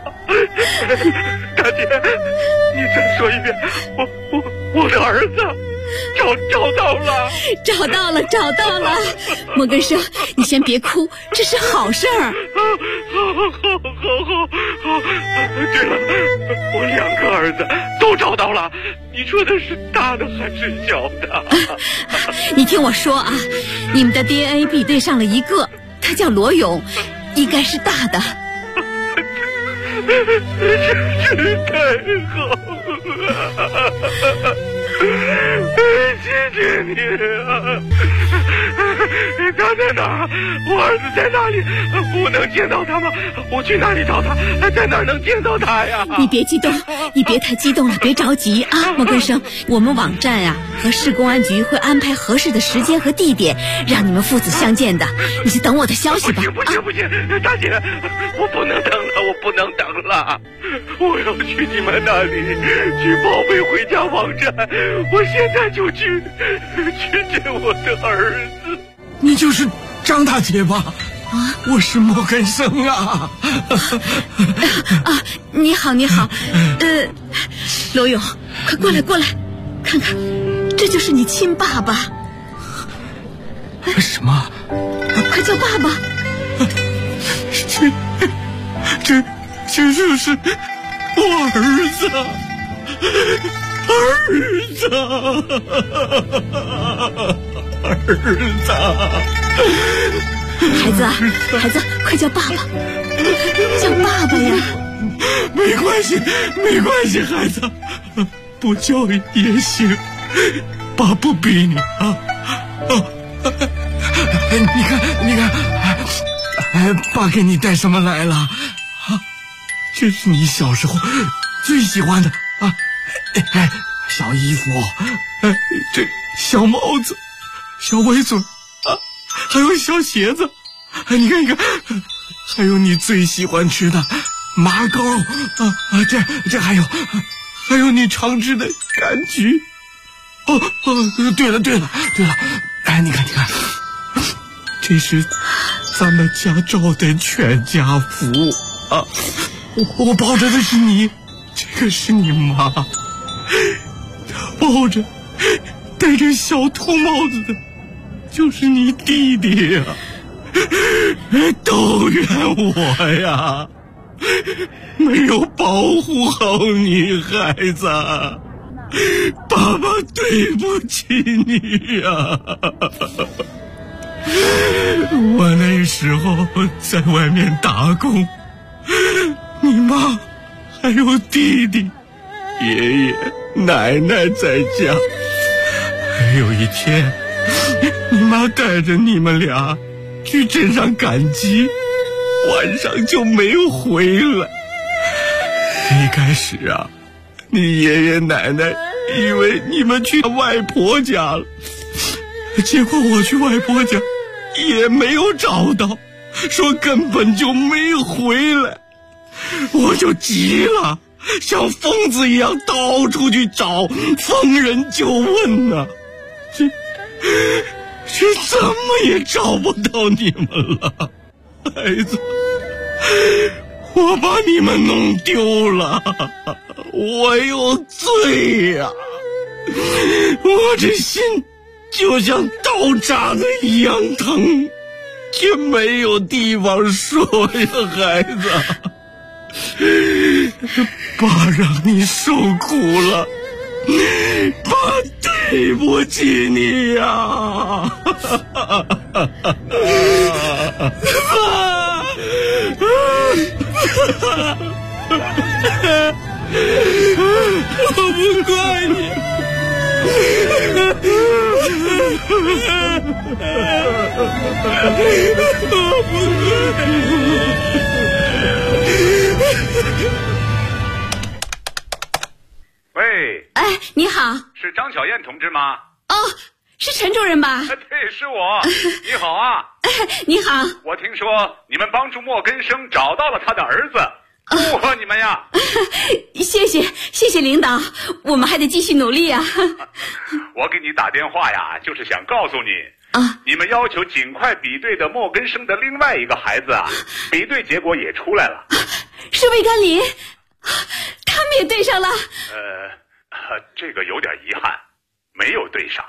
大姐，你再说一遍，我的儿子找到了。 莫根生，你先别哭，这是好事儿。 好。对了，我2个儿子都找到了，你说的是大的还是小的？ 你听我说啊，你们的 DNA 比对上了一个，他叫罗勇，应该是大的。 真太好了，谢谢你啊！他在哪儿？我儿子在哪里？不能见到他吗？我去哪里找他？在哪儿能见到他呀？ 你别激动，你别太激动了，别着急啊，莫根生。我们网站呀和市公安局会安排合适的时间和地点，让你们父子相见的。你就等我的消息吧。 不行，大姐，我不能等了，我要去你们那里，去宝贝回家网站，我现在就去见我的儿子。 你就是张大姐吧？我是莫根生啊。 你好，罗勇，快过来，看看，这就是你亲爸爸。 什么？ 快叫爸爸！ 这就是我儿子。 孩子，快叫爸爸！叫爸爸呀！ 没关系，孩子，不叫也行，爸不逼你啊！你看，爸给你带什么来了？这是你小时候最喜欢的啊！小衣服，这小帽子，小围嘴啊，还有小鞋子，你看，还有你最喜欢吃的麻糕啊，这还有你常吃的柑橘。对了，你看，这是咱们家照的全家福啊！我抱着的是你，这个是你妈，抱着戴着小兔帽子的就是你弟弟呀，都怨我呀，没有保护好你，孩子，爸爸对不起你呀。我那时候在外面打工，你妈还有弟弟、爷爷、奶奶在家。有一天，你妈带着你们俩去镇上赶集，晚上就没有回来。一开始啊，你爷爷奶奶以为你们去外婆家了， 结果我去外婆家也没有找到，说根本就没回来。我就急了，像疯子一样到处去找，逢人就问呐，这怎么也找不到你们了。孩子，我把你们弄丢了，我有罪呀！我这心就像刀扎的一样疼，却没有地方说呀，孩子。爸让你受苦了，爸对不起你呀！我不怪你。我不怪你。 喂， 哎，你好， 是张小燕同志吗？ 哦，是陈主任吧？ 对，是我。你好啊。 你好。 我听说你们帮助莫根生找到了他的儿子，祝贺你们呀！ 谢谢领导，我们还得继续努力啊。 我给你打电话呀，就是想告诉你啊， 你们要求尽快比对的莫根生的另外一个孩子啊，比对结果也出来了， 是魏甘霖，他们也对上了。 这个有点遗憾，没有对上。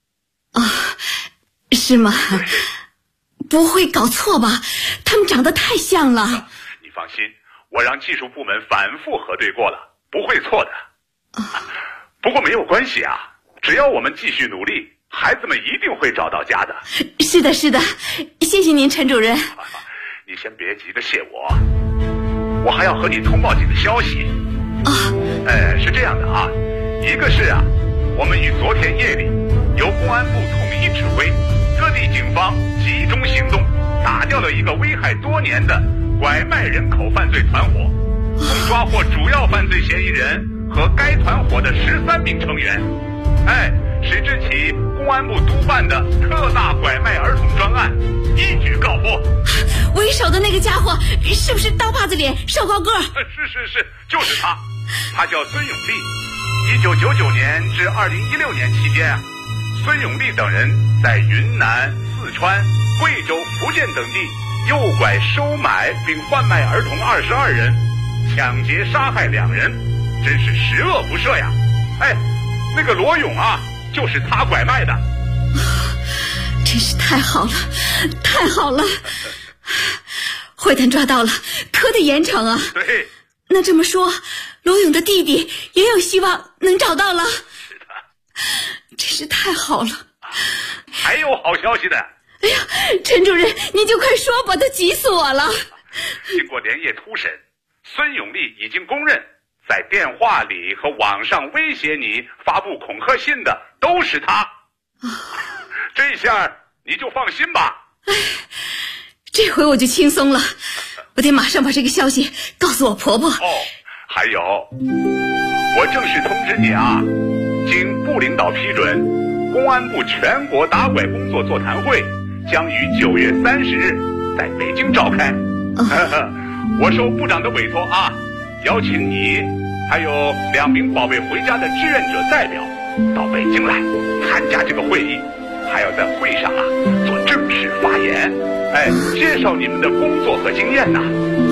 是吗？不会搞错吧？他们长得太像了。 你放心，我让技术部门反复核对过了，不会错的。不过没有关系啊，只要我们继续努力，孩子们一定会找到家的。 是的，是的，谢谢您，陈主任。 你先别急着谢我还要和你通报几个消息。是这样的啊，一个是啊，我们于昨天夜里由公安部统一指挥，各地警方集中行动，打掉了一个危害多年的拐卖人口犯罪团伙，共抓获主要犯罪嫌疑人和该团伙的13名成员。使这起公安部督办的特大拐卖儿童专案一举告破。 为首的那个家伙是不是刀疤子脸、瘦高个？ 是，就是他。他叫孙永利。1999年至2016年期间啊，孙永利等人在云南、四川、贵州、福建等地诱拐、收买并贩卖儿童22人，抢劫、杀害2人，真是十恶不赦呀！那个罗勇啊，就是他拐卖的。 真是太好了，太好了！坏蛋抓到了，可得严惩啊！ 对。 那这么说，罗勇的弟弟也有希望能找到了。 是的， 真是太好了。 还有好消息的。 哎呀，陈主任，你就快说吧，都急死我了。 经过连夜突审，孙永利已经公认，在电话里和网上威胁你、发布恐吓信的都是他。这下你就放心吧。 这回我就轻松了，我得马上把这个消息告诉我婆婆。 还有，我正式通知你啊，经部领导批准，公安部全国打拐工作座谈会将于9月30日在北京召开。我受部长的委托啊，邀请你还有2名保卫回家的志愿者代表到北京来参加这个会议，还要在会上啊做正式发言，介绍你们的工作和经验呐。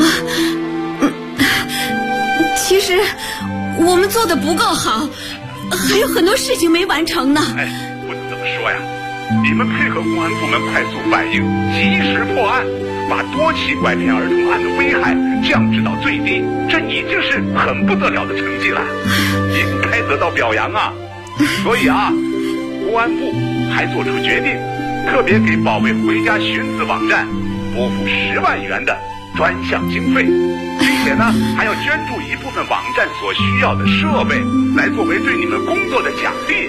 其实我们做的不够好，还有很多事情没完成呢。 不能这么说呀，你们配合公安部门快速反应，及时破案，把多起拐骗儿童案的危害降至到最低，这已经是很不得了的成绩了，应该得到表扬啊。所以啊，公安部还做出决定，特别给保卫回家寻子网站拨付10万元的专项经费，并且呢还要捐助一部分网站所需要的设备，来作为对你们工作的奖励。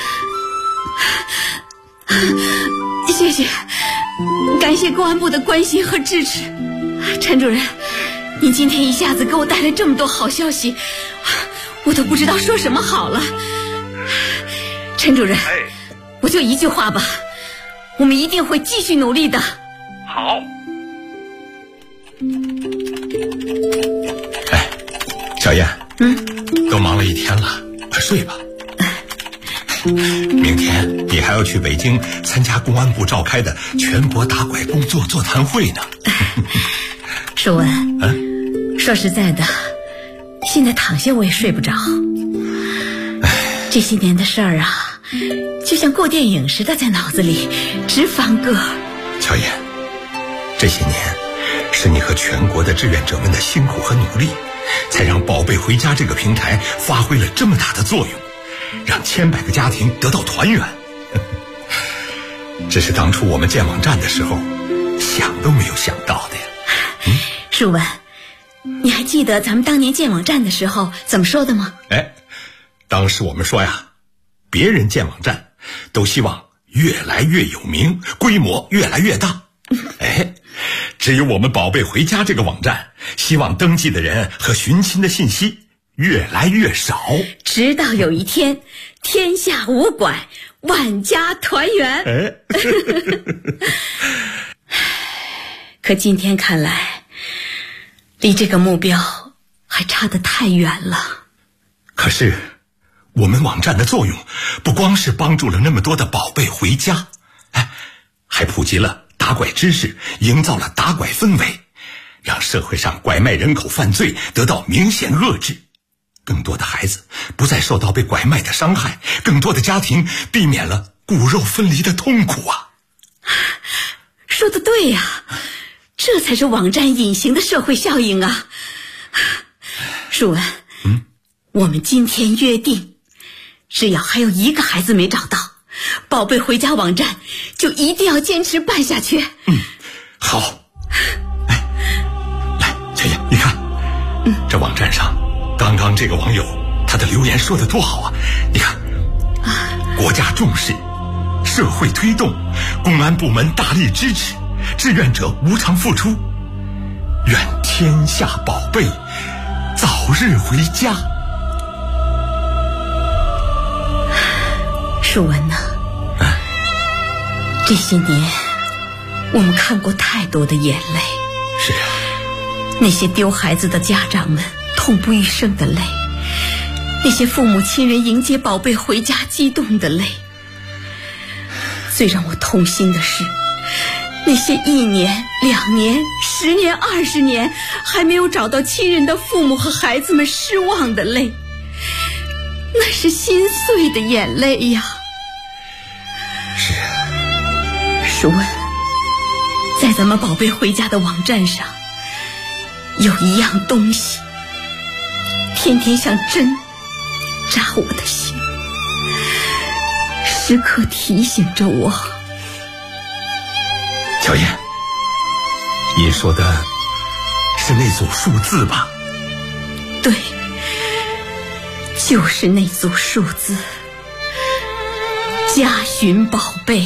谢谢，感谢公安部的关心和支持。陈主任，你今天一下子给我带来这么多好消息，我都不知道说什么好了。陈主任，我就一句话吧， 我们一定会继续努力的。 好。 哎，小燕，都忙了一天了，快睡吧。明天你还要去北京参加公安部召开的全国打拐工作座谈会呢。 舒文，说实在的，现在躺下我也睡不着。这些年的事儿啊，就像过电影似的，在脑子里直翻个。 乔燕，这些年是你和全国的志愿者们的辛苦和努力，才让宝贝回家这个平台发挥了这么大的作用，让千百个家庭得到团圆。这是当初我们建网站的时候想都没有想到的呀。 舒文，你还记得咱们当年建网站的时候怎么说的吗？ 当时我们说呀，别人建网站都希望越来越有名，规模越来越大。只有我们宝贝回家这个网站，希望登记的人和寻亲的信息越来越少， 直到有一天天下无拐，万家团圆。可今天看来，离这个目标还差得太远了。 可是我们网站的作用不光是帮助了那么多的宝贝回家，还普及了打拐知识，营造了打拐氛围，让社会上拐卖人口犯罪得到明显遏制，更多的孩子不再受到被拐卖的伤害，更多的家庭避免了骨肉分离的痛苦啊。 说得对呀，这才是网站隐形的社会效应啊。舒文，我们今天约定，只要还有一个孩子没找到，宝贝回家网站就一定要坚持办下去。 好。来，小燕，你看，这网站上刚刚这个网友他的留言说得多好啊！你看，国家重视，社会推动，公安部门大力支持，志愿者无偿付出，愿天下宝贝早日回家。 舒文呐，这些年我们看过太多的眼泪。 是啊， 那些丢孩子的家长们痛不欲生的泪，那些父母亲人迎接宝贝回家激动的泪。最让我痛心的是，那些1年、2年、10年、20年还没有找到亲人的父母和孩子们失望的泪，那是心碎的眼泪呀。 是啊， 舒文，在咱们宝贝回家的网站上，有一样东西，天天像针扎我的心，时刻提醒着我。 乔燕，你说的是那组数字吧？ 对，就是那组数字。家寻宝贝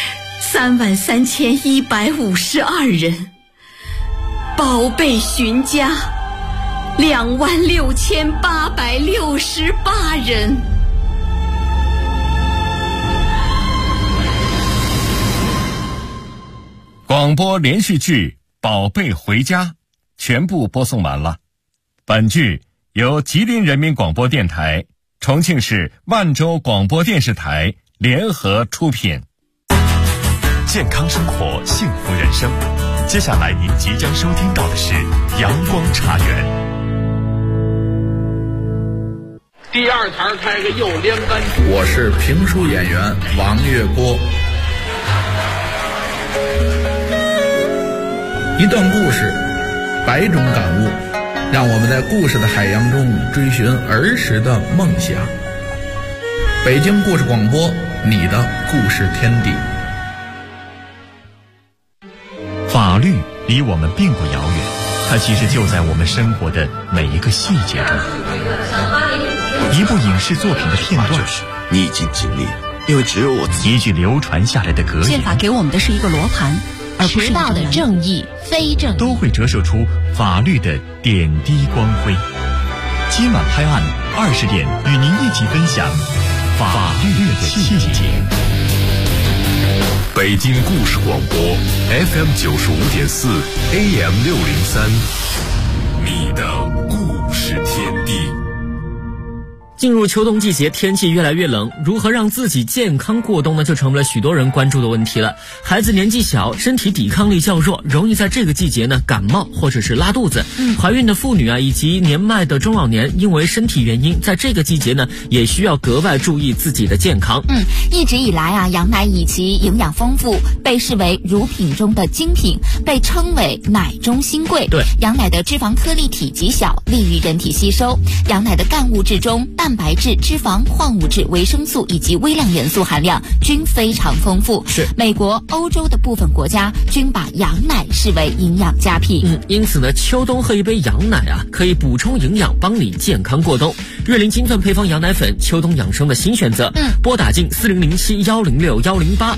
33152人，宝贝寻家26868人。 广播连续剧《宝贝回家》全部播送完了。本剧由吉林人民广播电台、重庆市万州广播电视台联合出品。 健康生活，幸福人生。接下来您即将收听到的是阳光茶园。 第二台开个幼联班， 我是评书演员王月波。一段故事，百种感悟，让我们在故事的海洋中追寻儿时的梦想。北京故事广播，你的故事天地。 法律离我们并不遥远，它其实就在我们生活的每一个细节中。一部影视作品的片段， 逆境经历，因为只有我自己。 一句流传下来的格言， 宪法给我们的是一个罗盘，而不是迟到的正义、非正义， 都会折射出法律的点滴光辉。今晚拍案20点，与您一起分享法律的细节。 北京故事广播 FM95.4 AM603，你的故事天地。 进入秋冬季节，天气越来越冷，如何让自己健康过冬呢？就成为了许多人关注的问题了。孩子年纪小，身体抵抗力较弱，容易在这个季节呢感冒或者是拉肚子。怀孕的妇女啊，以及年迈的中老年，因为身体原因，在这个季节呢，也需要格外注意自己的健康。 一直以来啊，羊奶以其营养丰富，被视为乳品中的精品，被称为奶中新贵。 对， 羊奶的脂肪颗粒体积小，利于人体吸收。羊奶的干物质中，蛋白质、脂肪、矿物质、维生素以及微量元素含量均非常丰富。 是美国、欧洲的部分国家均把羊奶视为营养佳品。 因此呢，秋冬喝一杯羊奶啊，可以补充营养，帮你健康过冬。瑞麟金钻配方羊奶粉，秋冬养生的新选择。拨打进4007106108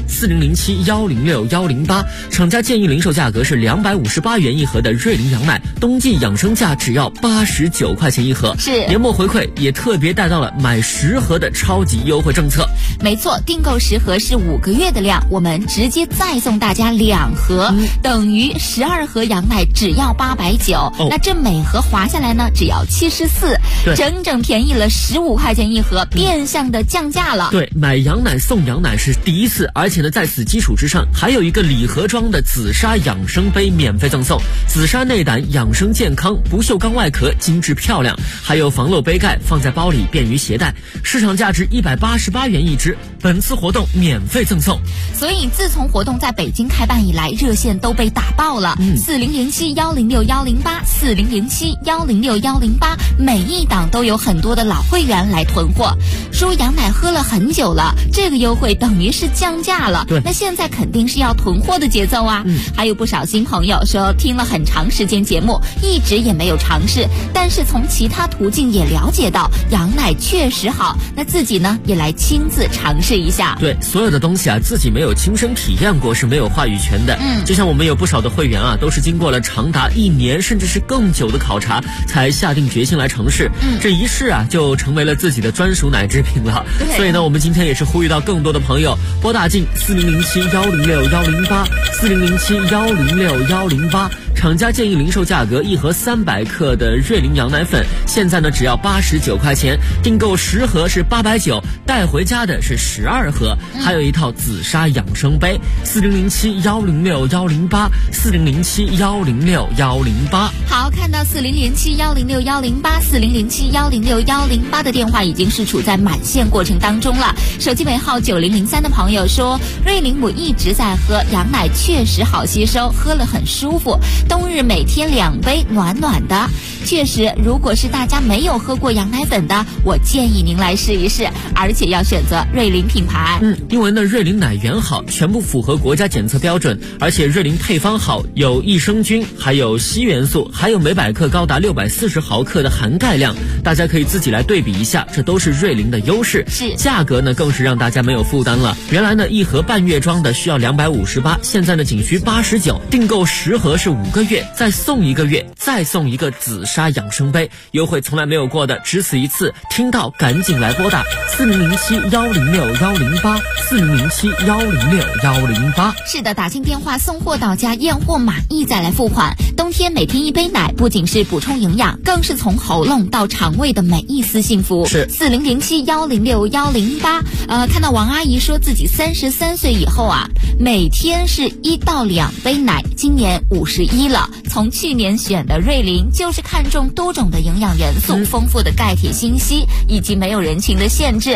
4007106108，厂家建议零售价格是258元一盒的瑞麟羊奶，冬季养生价只要89块钱一盒。 是年末回馈也特别带到了买10盒的超级优惠政策。 没错，订购10盒是5个月的量，我们直接再送大家2盒，等于12盒羊奶只要890。那这每盒划下来呢，只要74，整整便宜了15块钱一盒，变相的降价了。 对，买羊奶送羊奶是第一次，而且呢，在此基础之上，还有一个礼盒装的紫砂养生杯免费赠送。紫砂内胆养生健康，不锈钢外壳精致漂亮，还有防漏杯盖，放在包里便于携带，市场价值188元一支，本次活动免费赠送。 所以自从活动在北京开办以来，热线都被打爆了，4007106108 4007106108，每一档都有很多的老会员来囤货，说羊奶喝了很久了，这个优惠等于是降价了。 对， 那现在肯定是要囤货的节奏啊。还有不少新朋友说听了很长时间节目，一直也没有尝试，但是从其他途径也了解到羊奶确实好，那自己呢也来亲自尝试一下。 对，所有的东西啊，自己没有亲身体验过是没有话语权的。就像我们有不少的会员啊，都是经过了长达1年甚至是更久的考察，才下定决心来尝试。这一试啊，就成为了自己的专属奶制品了。所以呢，我们今天也是呼吁到更多的朋友，拨打进4007106108 4007106108，厂家建议零售价格一盒300克的瑞麟羊奶粉，现在呢只要89块钱，订购10盒是890，带回家的是12盒，还有一套紫砂养生杯。4007106108 4007106108。 好，看到4007106108 4007106108的电话已经是处在满线过程当中了。手机尾号9003的朋友说，瑞麟母一直在喝羊奶，确实好吸收，喝了很舒服，冬日每天2杯，暖暖的。确实，如果是大家没有喝过羊奶粉的，我建议您来试一试，而且要选择瑞麟品牌。 因为呢，瑞麟奶源好，全部符合国家检测标准，而且瑞麟配方好，有益生菌，还有硒元素，还有每百克高达640毫克的含钙量，大家可以自己来对比一下，这都是瑞麟的优势。 是， 价格呢更是让大家没有负担了。原来呢1盒半月装的需要258，现在呢仅需89，订购10盒是5个月，再送1个月，再送一个紫砂养生杯，优惠从来没有过的，只此一次，听到赶紧来拨打4007106108 4007106108。 是的，打进电话送货到家，验货满意再来付款。冬天每天1杯奶，不仅是补充营养，更是从喉咙到肠胃的每一丝幸福。 是 4007106108。看到王阿姨说自己33岁以后啊，每天是1到2杯奶，今年51了。从去年选的瑞麟，就是看重多种的营养元素、丰富的钙铁锌硒，以及没有人情的限制。